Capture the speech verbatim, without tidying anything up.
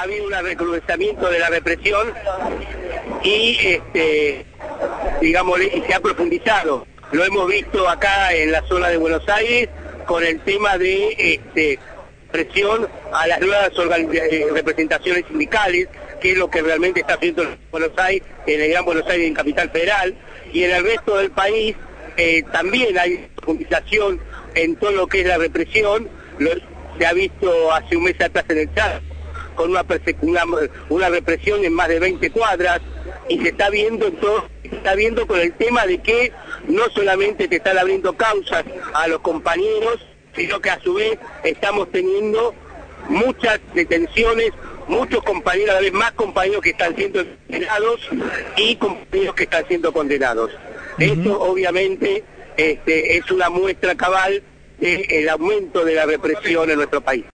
Ha habido un recrudecimiento de la represión y, este, digamos, y se ha profundizado. Lo hemos visto acá en la zona de Buenos Aires con el tema de este, presión a las nuevas eh, representaciones sindicales, que es lo que realmente está haciendo en Buenos Aires, en el Gran Buenos Aires, en Capital Federal, y en el resto del país eh, también hay profundización en todo lo que es la represión. Lo, se ha visto hace un mes atrás en el Chaco, con una, una, una represión en más de veinte cuadras, y se está viendo en todo, se está viendo con el tema de que no solamente te están abriendo causas a los compañeros, sino que a su vez estamos teniendo muchas detenciones, muchos compañeros, cada vez más compañeros que están siendo condenados y compañeros que están siendo condenados. Uh-huh. Esto obviamente este, es una muestra cabal del aumento de la represión en nuestro país.